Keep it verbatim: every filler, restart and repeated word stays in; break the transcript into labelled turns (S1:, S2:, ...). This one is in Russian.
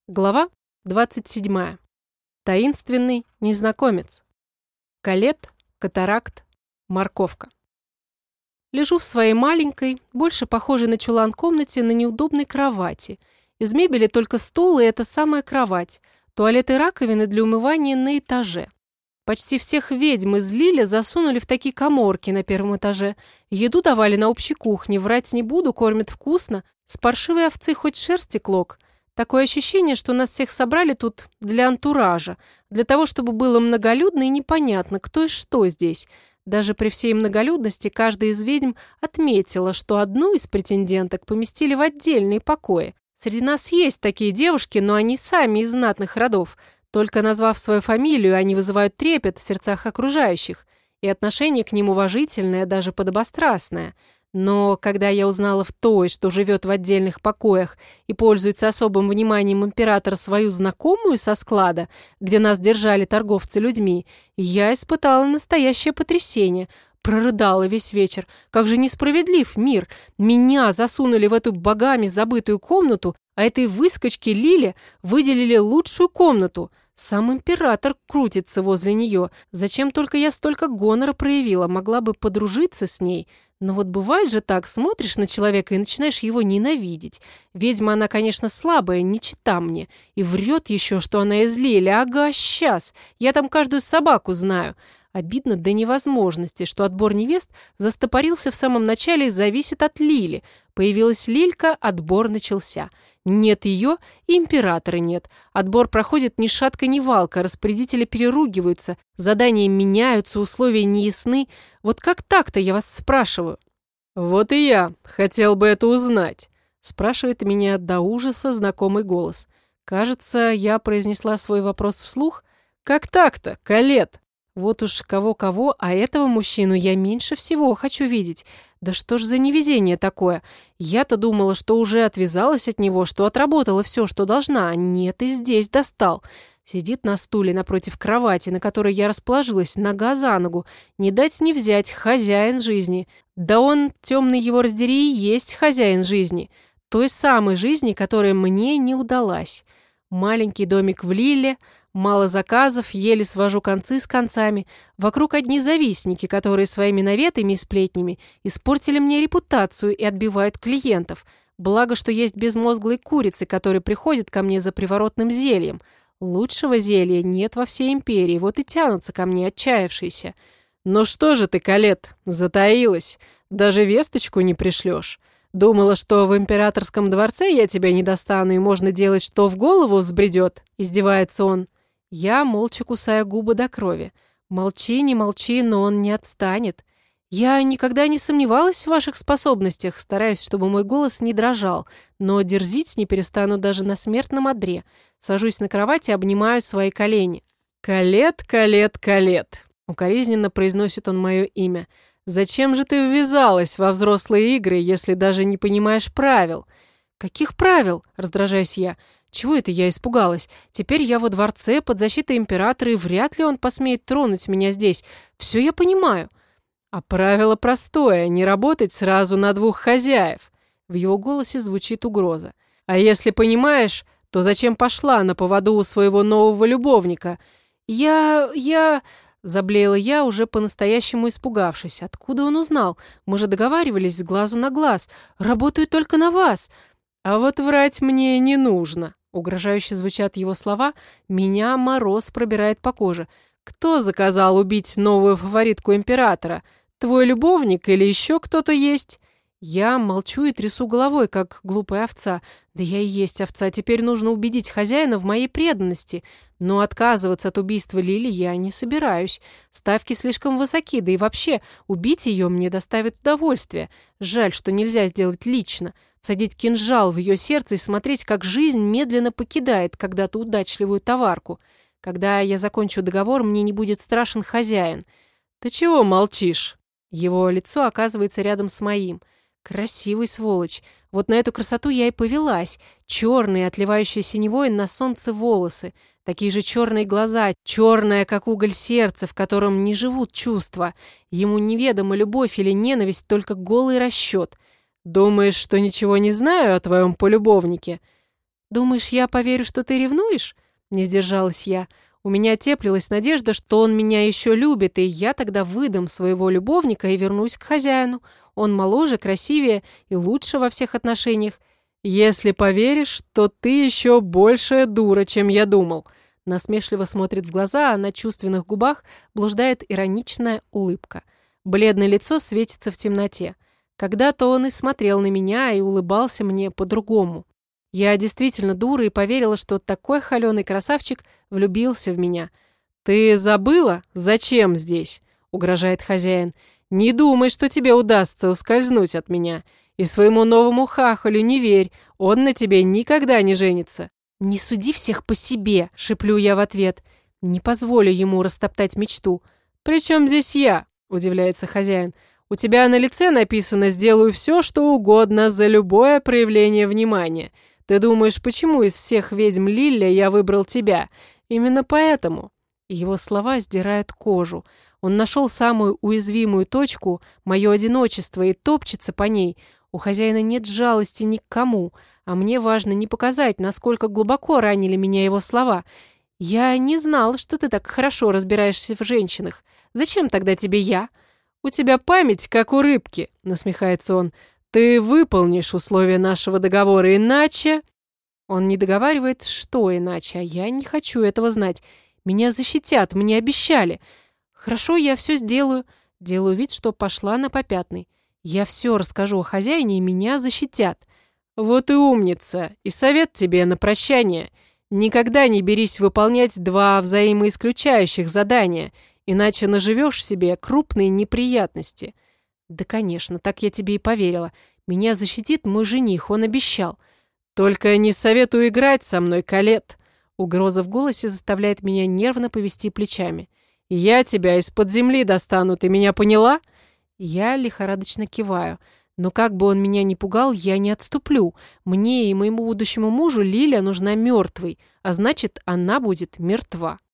S1: Глава двадцать седьмая. Таинственный незнакомец. Калет, катаракт, морковка. Лежу в своей маленькой, больше похожей на чулан комнате, на неудобной кровати. Из мебели только стол и эта самая кровать. Туалет и раковины для умывания на этаже. Почти всех ведьм из Лиля засунули в такие каморки на первом этаже. Еду давали на общей кухне, врать не буду, кормят вкусно. С паршивой овцы хоть шерсти клок. Такое ощущение, что нас всех собрали тут для антуража, для того, чтобы было многолюдно и непонятно, кто и что здесь. Даже при всей многолюдности каждая из ведьм отметила, что одну из претенденток поместили в отдельные покои. Среди нас есть такие девушки, но они сами из знатных родов. Только назвав свою фамилию, они вызывают трепет в сердцах окружающих, и отношение к ним уважительное, даже подобострастное. Но когда я узнала в той, что живет в отдельных покоях и пользуется особым вниманием императора, свою знакомую со склада, где нас держали торговцы людьми, я испытала настоящее потрясение. Прорыдала весь вечер. Как же несправедлив мир. Меня засунули в эту богами забытую комнату, а этой выскочке Лиле выделили лучшую комнату. Сам император крутится возле нее. Зачем только я столько гонора проявила? Могла бы подружиться с ней. Но вот бывает же так, смотришь на человека и начинаешь его ненавидеть. Ведьма она, конечно, слабая, не чита мне. И врет еще, что она из Лиля. Ага, сейчас. Я там каждую собаку знаю. Обидно до невозможности, что отбор невест застопорился в самом начале и зависит от Лили. Появилась Лилька, отбор начался. Нет ее, и императора нет. Отбор проходит ни шатка, ни валка, распорядители переругиваются, задания меняются, условия неясны. Вот как так-то, я вас спрашиваю? «Вот и я хотел бы это узнать», — спрашивает меня до ужаса знакомый голос. Кажется, я произнесла свой вопрос вслух. «Как так-то, Калет?» Вот уж кого-кого, а этого мужчину я меньше всего хочу видеть. Да что ж за невезение такое? Я-то думала, что уже отвязалась от него, что отработала все, что должна. А нет, и здесь достал. Сидит на стуле напротив кровати, на которой я расположилась, нога за ногу. Не дать не взять, хозяин жизни. Да он, темный его раздери, и есть хозяин жизни. Той самой жизни, которая мне не удалась. Маленький домик в Лиле. Мало заказов, еле свожу концы с концами. Вокруг одни завистники, которые своими наветами и сплетнями испортили мне репутацию и отбивают клиентов. Благо, что есть безмозглые курицы, которые приходят ко мне за приворотным зельем. Лучшего зелья нет во всей империи, вот и тянутся ко мне отчаявшиеся. «Ну что же ты, Калет, затаилась? Даже весточку не пришлешь. Думала, что в императорском дворце я тебя не достану, и можно делать, что в голову взбредет?» – издевается он. Я молча кусаю губы до крови. Молчи, не молчи, но он не отстанет. Я никогда не сомневалась в ваших способностях, стараюсь, чтобы мой голос не дрожал, но дерзить не перестану даже на смертном одре. Сажусь на кровать и обнимаю свои колени. «Калет, Калет, Калет», — укоризненно произносит он мое имя. «Зачем же ты ввязалась во взрослые игры, если даже не понимаешь правил?» «Каких правил?» — раздражаюсь я. Чего это я испугалась? Теперь я во дворце под защитой императора, и вряд ли он посмеет тронуть меня здесь. Все я понимаю. А правило простое — не работать сразу на двух хозяев. В его голосе звучит угроза. А если понимаешь, то зачем пошла на поводу у своего нового любовника? Я... я... Заблеяла я, уже по-настоящему испугавшись. Откуда он узнал? Мы же договаривались с глазу на глаз. Работаю только на вас. А вот врать мне не нужно. Угрожающе звучат его слова. Меня мороз пробирает по коже. Кто заказал убить новую фаворитку императора? Твой любовник или еще кто-то есть? Я молчу и трясу головой, как глупая овца. Да я и есть овца. Теперь нужно убедить хозяина в моей преданности. Но отказываться от убийства Лили я не собираюсь. Ставки слишком высоки, да и вообще убить ее мне доставит удовольствие. Жаль, что нельзя сделать лично. Всадить кинжал в ее сердце и смотреть, как жизнь медленно покидает когда-то удачливую товарку. Когда я закончу договор, мне не будет страшен хозяин. Ты чего молчишь? Его лицо оказывается рядом с моим. Красивый сволочь. Вот на эту красоту я и повелась. Черные, отливающие синевой на солнце волосы. Такие же черные глаза, черное, как уголь сердце, в котором не живут чувства. Ему неведома любовь или ненависть, только голый расчет. Думаешь, что ничего не знаю о твоем полюбовнике? «Думаешь, я поверю, что ты ревнуешь?» Не сдержалась я. У меня теплилась надежда, что он меня еще любит, и я тогда выдам своего любовника и вернусь к хозяину. Он моложе, красивее и лучше во всех отношениях. «Если поверишь, то ты еще большая дура, чем я думал». Насмешливо смотрит в глаза, а на чувственных губах блуждает ироничная улыбка. Бледное лицо светится в темноте. Когда-то он и смотрел на меня, и улыбался мне по-другому. Я действительно дура и поверила, что такой холеный красавчик влюбился в меня. «Ты забыла, зачем здесь?» — угрожает хозяин. «Не думай, что тебе удастся ускользнуть от меня. И своему новому хахалю не верь, он на тебе никогда не женится». «Не суди всех по себе», — шеплю я в ответ. «Не позволю ему растоптать мечту». «При чем здесь я?» — удивляется хозяин. «У тебя на лице написано «сделаю все, что угодно за любое проявление внимания». Ты думаешь, почему из всех ведьм Лилля я выбрал тебя? Именно поэтому». Его слова сдирают кожу. Он нашел самую уязвимую точку, мое одиночество, и топчется по ней. У хозяина нет жалости ни к кому, а мне важно не показать, насколько глубоко ранили меня его слова. «Я не знал, что ты так хорошо разбираешься в женщинах. Зачем тогда тебе я?» «У тебя память, как у рыбки», — насмехается он. «Ты выполнишь условия нашего договора, иначе...» Он не договаривает, что иначе, а я не хочу этого знать. Меня защитят, мне обещали. Хорошо, я все сделаю. Делаю вид, что пошла на попятный. Я все расскажу о хозяине, и меня защитят. Вот и умница. И совет тебе на прощание. Никогда не берись выполнять два взаимоисключающих задания, иначе наживешь себе крупные неприятности. Да, конечно, так я тебе и поверила. Меня защитит мой жених, он обещал. Только не советую играть со мной, Калет. Угроза в голосе заставляет меня нервно повести плечами. Я тебя из-под земли достану, ты меня поняла? Я лихорадочно киваю. Но как бы он меня ни пугал, я не отступлю. Мне и моему будущему мужу Лиля нужна мертвой, а значит, она будет мертва.